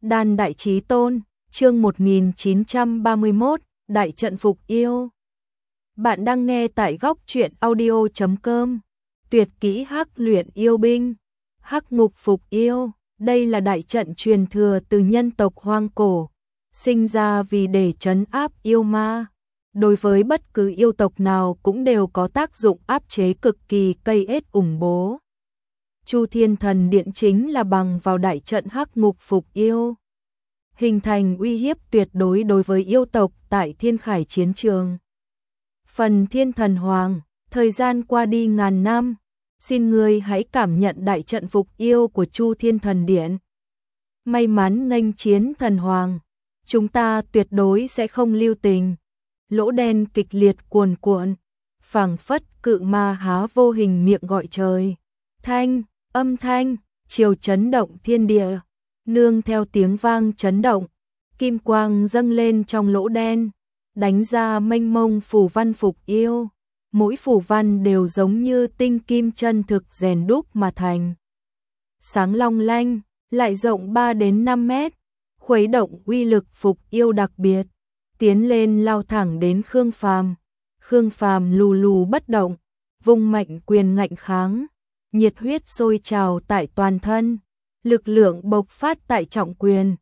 Đan Đại Chí Tôn, chương 1931, Đại trận phục yêu. Bạn đang nghe tại góc truyện audio.com. Tuyệt kỹ Hắc luyện yêu binh, Hắc ngục phục yêu, đây là đại trận truyền thừa từ nhân tộc hoang cổ, sinh ra vì để trấn áp yêu ma. Đối với bất cứ yêu tộc nào cũng đều có tác dụng áp chế cực kỳ cây ết ủng bố. Chu Thiên Thần Điện chính là bằng vào đại trận Hắc ngục phục yêu, hình thành uy hiếp tuyệt đối đối với yêu tộc tại Thiên Khải chiến trường. Phần Thiên Thần Hoàng, thời gian qua đi ngàn năm, xin ngươi hãy cảm nhận đại trận phục yêu của Chu Thiên Thần Điện. May mắn nghênh chiến Thần Hoàng, chúng ta tuyệt đối sẽ không lưu tình. Lỗ đen kịch liệt cuồn cuộn, phảng phất cự ma há vô hình miệng gọi trời. Âm thanh, chiều chấn động thiên địa, nương theo tiếng vang chấn động, kim quang dâng lên trong lỗ đen, đánh ra mênh mông phù văn phục yêu. Mỗi phù văn đều giống như tinh kim chân thực rèn đúc mà thành. Sáng long lanh, lại rộng 3 đến 5 mét, khuấy động uy lực phục yêu đặc biệt, tiến lên lao thẳng đến Khương Phàm. Khương Phàm lù lù bất động, vung mạnh quyền ngạnh kháng, nhiệt huyết sôi trào tại toàn thân, lực lượng bộc phát tại trọng quyền.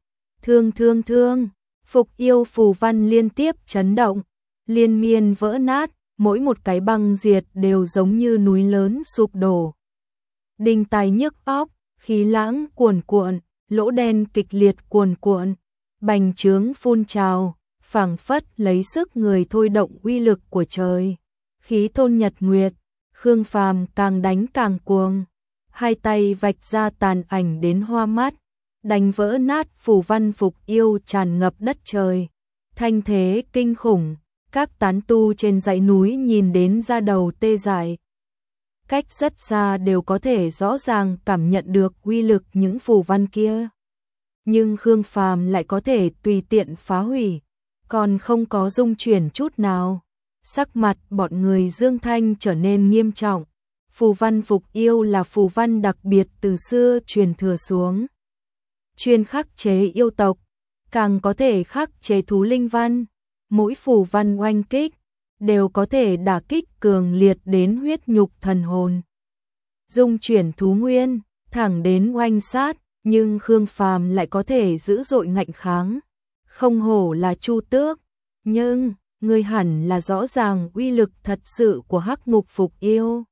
Thương, phục yêu phù văn liên tiếp chấn động, liên miên vỡ nát, mỗi một cái băng diệt đều giống như núi lớn sụp đổ. Đinh tai nhức óc, khí lãng cuồn cuộn, lỗ đen kịch liệt cuồn cuộn, bành trướng phun trào, phảng phất lấy sức người thôi động uy lực của trời. Khí thôn nhật nguyệt, Khương Phàm càng đánh càng cuồng, hai tay vạch ra tàn ảnh đến hoa mắt, đánh vỡ nát phù văn phục yêu tràn ngập đất trời. Thanh thế kinh khủng, các tán tu trên dãy núi nhìn đến da đầu tê dại. Cách rất xa đều có thể rõ ràng cảm nhận được uy lực những phù văn kia. Nhưng Khương Phàm lại có thể tùy tiện phá hủy, còn không có rung chuyển chút nào. Sắc mặt bọn người Dương Thanh trở nên nghiêm trọng. Phù văn phục yêu là phù văn đặc biệt từ xưa truyền thừa xuống, chuyên khắc chế yêu tộc, càng có thể khắc chế thú linh văn. Mỗi phù văn oanh kích đều có thể đả kích cường liệt đến huyết nhục thần hồn, dung chuyển thú nguyên, thẳng đến oanh sát. Nhưng Khương Phàm lại có thể dữ dội ngạnh kháng, không hổ là Chu Tước. Nhưng người hẳn là rõ ràng uy lực thật sự của Hắc ngục phục yêu.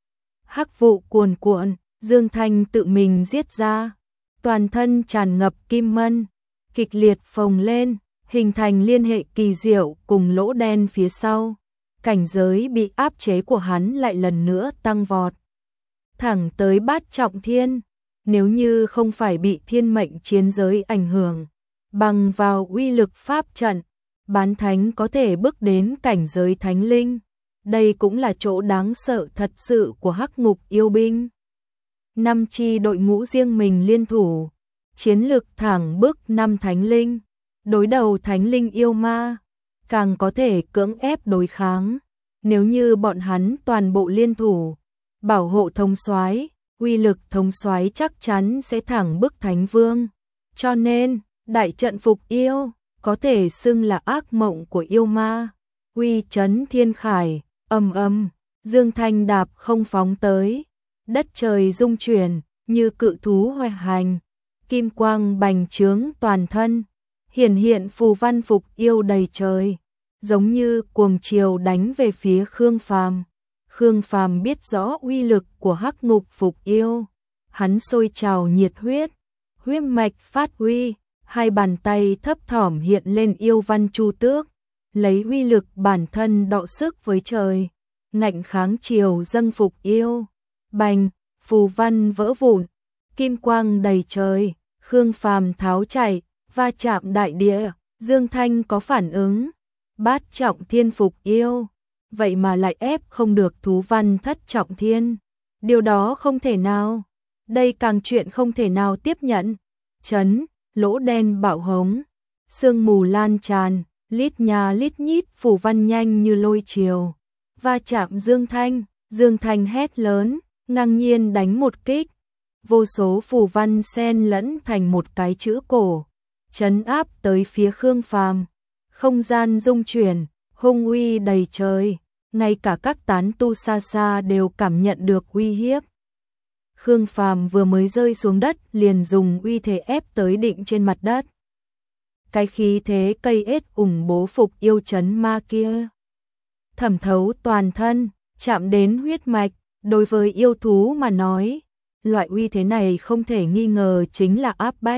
Hắc vụ cuồn cuộn, Dương Thanh tự mình giết ra, toàn thân tràn ngập kim mân, kịch liệt phồng lên, hình thành liên hệ kỳ diệu cùng lỗ đen phía sau. Cảnh giới bị áp chế của hắn lại lần nữa tăng vọt, thẳng tới bát trọng thiên. Nếu như không phải bị thiên mệnh chiến giới ảnh hưởng, bằng vào uy lực pháp trận, bán thánh có thể bước đến cảnh giới thánh linh. Đây cũng là chỗ đáng sợ thật sự của Hắc ngục yêu binh. 5 chi đội ngũ riêng mình liên thủ, chiến lực thẳng bước 5 thánh linh, đối đầu thánh linh yêu ma, càng có thể cưỡng ép đối kháng. Nếu như bọn hắn toàn bộ liên thủ, bảo hộ thống soái, uy lực thống soái chắc chắn sẽ thẳng bức thánh vương. Cho nên, đại trận phục yêu có thể xưng là ác mộng của yêu ma. Uy chấn thiên khải, ầm, Dương Thanh đạp không phóng tới, đất trời rung chuyển như cự thú hoành hành, kim quang bành trướng toàn thân, hiện phù văn phục yêu đầy trời, giống như cuồng triều đánh về phía Khương Phàm. Khương Phàm biết rõ uy lực của Hắc ngục phục yêu, hắn sôi trào nhiệt huyết, huyết mạch phát uy, hai bàn tay thấp thỏm hiện lên yêu văn Chu Tước, lấy uy lực bản thân đọ sức với trời, ngạnh kháng triều dâng phục yêu. Bành, phù văn vỡ vụn, kim quang đầy trời, Khương Phàm tháo chạy, va chạm đại địa. Dương Thanh có phản ứng, bát trọng thiên phục yêu, vậy mà lại ép không được thú văn thất trọng thiên. Điều đó không thể nào, đây càng chuyện không thể nào tiếp nhận. Chấn, lỗ đen bạo hống, sương mù lan tràn, lít nhà lít nhít phù văn nhanh như lôi triều, va chạm Dương Thanh hét lớn, ngang nhiên đánh một kích. Vô số phù văn xen lẫn thành một cái chữ cổ, trấn áp tới phía Khương Phàm. Không gian rung chuyển, hung uy đầy trời, ngay cả các tán tu xa xa đều cảm nhận được uy hiếp. Khương Phàm vừa mới rơi xuống đất liền dùng uy thế ép tới định trên mặt đất. Cái khí thế cây ết ủng bố phục yêu trấn ma kia, thẩm thấu toàn thân, chạm đến huyết mạch, đối với yêu thú mà nói, loại uy thế này không thể nghi ngờ chính là áp bách.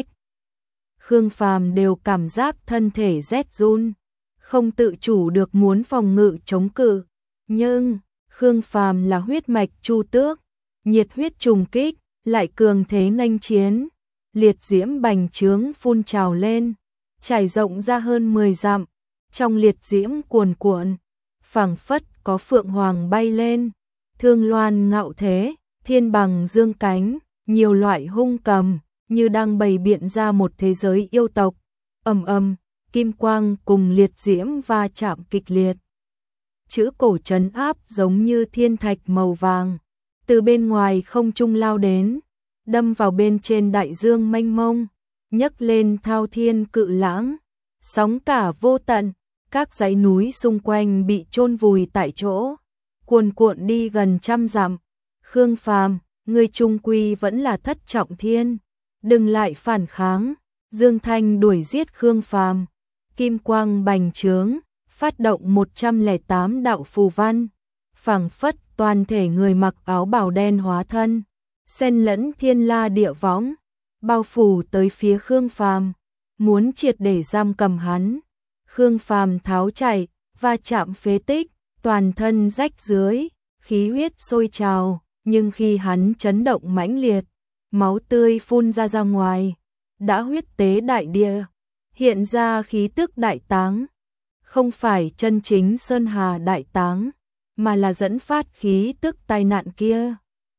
Khương Phàm đều cảm giác thân thể rét run, không tự chủ được muốn phòng ngự chống cự, nhưng Khương Phàm là huyết mạch Chu Tước, nhiệt huyết trùng kích, lại cường thế nghênh chiến, liệt diễm bành trướng phun trào lên, trải rộng ra hơn 10 dặm, trong liệt diễm cuồn cuộn, phảng phất có phượng hoàng bay lên, thương loan ngạo thế, thiên bằng dương cánh, nhiều loại hung cầm, như đang bày biện ra một thế giới yêu tộc. Ầm ầm, kim quang cùng liệt diễm va chạm kịch liệt. Chữ cổ trấn áp giống như thiên thạch màu vàng, từ bên ngoài không trung lao đến, đâm vào bên trên đại dương mênh mông, nhấc lên thao thiên cự lãng, sóng cả vô tận, các dãy núi xung quanh bị chôn vùi tại chỗ, cuồn cuộn đi gần trăm dặm. Khương Phàm, ngươi chung quy vẫn là thất trọng thiên, đừng lại phản kháng. Dương Thanh đuổi giết Khương Phàm, kim quang bành trướng, phát động 108 đạo phù văn, phảng phất toàn thể người mặc áo bào đen hóa thân, xen lẫn thiên la địa võng, bao phủ tới phía Khương Phàm, muốn triệt để giam cầm hắn. Khương Phàm tháo chạy, va chạm phế tích, toàn thân rách rưới, khí huyết sôi trào, nhưng khi hắn chấn động mãnh liệt, máu tươi phun ra ngoài, đã huyết tế đại địa, hiện ra khí tức đại táng, không phải chân chính Sơn Hà đại táng, mà là dẫn phát khí tức tai nạn kia.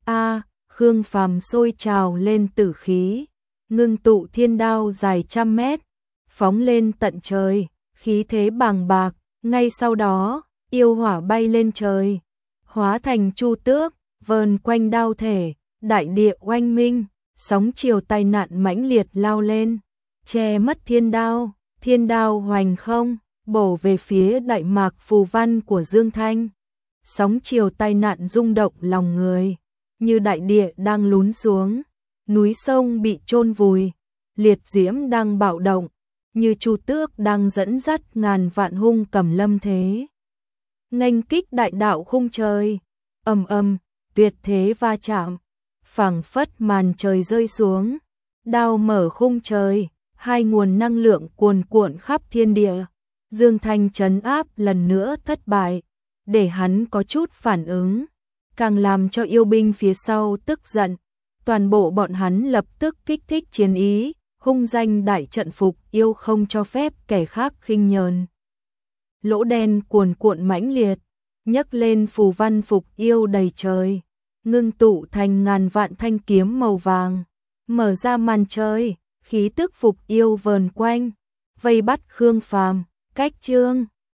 Khương Phàm sôi trào lên tử khí, ngưng tụ thiên đao dài trăm mét, phóng lên tận trời, khí thế bàng bạc, ngay sau đó, yêu hỏa bay lên trời, hóa thành Chu Tước, vờn quanh đao thể, đại địa oanh minh, sóng chiều tai nạn mãnh liệt lao lên, che mất thiên đao hoành không, bổ về phía đại mạc phù văn của Dương Thanh. Sóng chiều tai nạn rung động lòng người, như đại địa đang lún xuống, núi sông bị chôn vùi, liệt diễm đang bạo động, như Chu Tước đang dẫn dắt ngàn vạn hung cầm lâm thế. Nghênh kích đại đạo khung trời, ầm ầm, tuyệt thế va chạm, phảng phất màn trời rơi xuống, đao mở khung trời, hai nguồn năng lượng cuồn cuộn khắp thiên địa. Dương Thanh trấn áp lần nữa thất bại, để hắn có chút phản ứng, càng làm cho yêu binh phía sau tức giận. Toàn bộ bọn hắn lập tức kích thích chiến ý, hung danh đại trận phục yêu không cho phép kẻ khác khinh nhờn. Lỗ đen cuồn cuộn mãnh liệt, nhấc lên phù văn phục yêu đầy trời, ngưng tụ thành ngàn vạn thanh kiếm màu vàng, mở ra màn trời, khí tức phục yêu vờn quanh, vây bắt Khương Phàm. Cách chương